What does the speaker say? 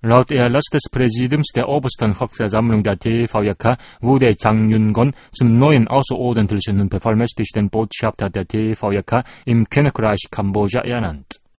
Laut Erlass des Präsidiums der obersten Volksversammlung der TVJK wurde Zhang Yun-gon zum neuen außerordentlichen und bevollmächtigten Botschafter der TVJK im Königreich Kambodscha ernannt.